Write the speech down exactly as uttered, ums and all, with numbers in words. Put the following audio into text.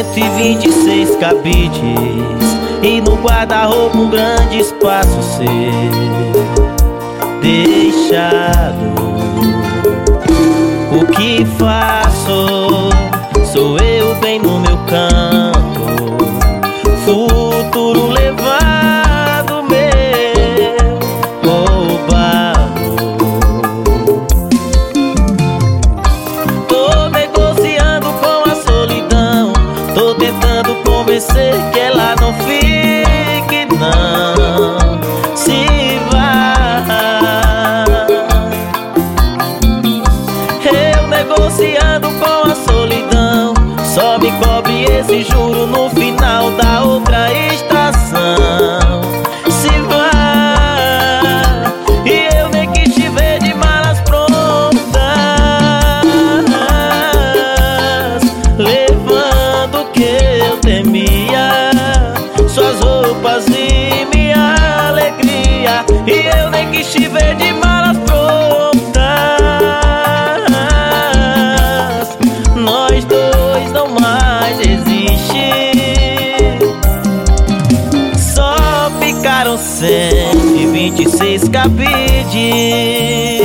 cento e vinte e seis cabides e no guarda-roupa um grande espaço ser deixado. O que faço? Sou eu bem no meu canto, futuro levado meu, roubado. Tô negociando com a solidão, tô tentando convencer que ela não fique, não se vá. Eu negociando com a solidão, só me cobre esse juro no final da outra estação. Se vá, e eu nem quis te ver de malas prontas, levando o que eu temia, suas roupas e minha alegria. E eu nem quis te ver de malas prontas, nós dois não mais existe. Só ficaram cento e vinte e seis cabides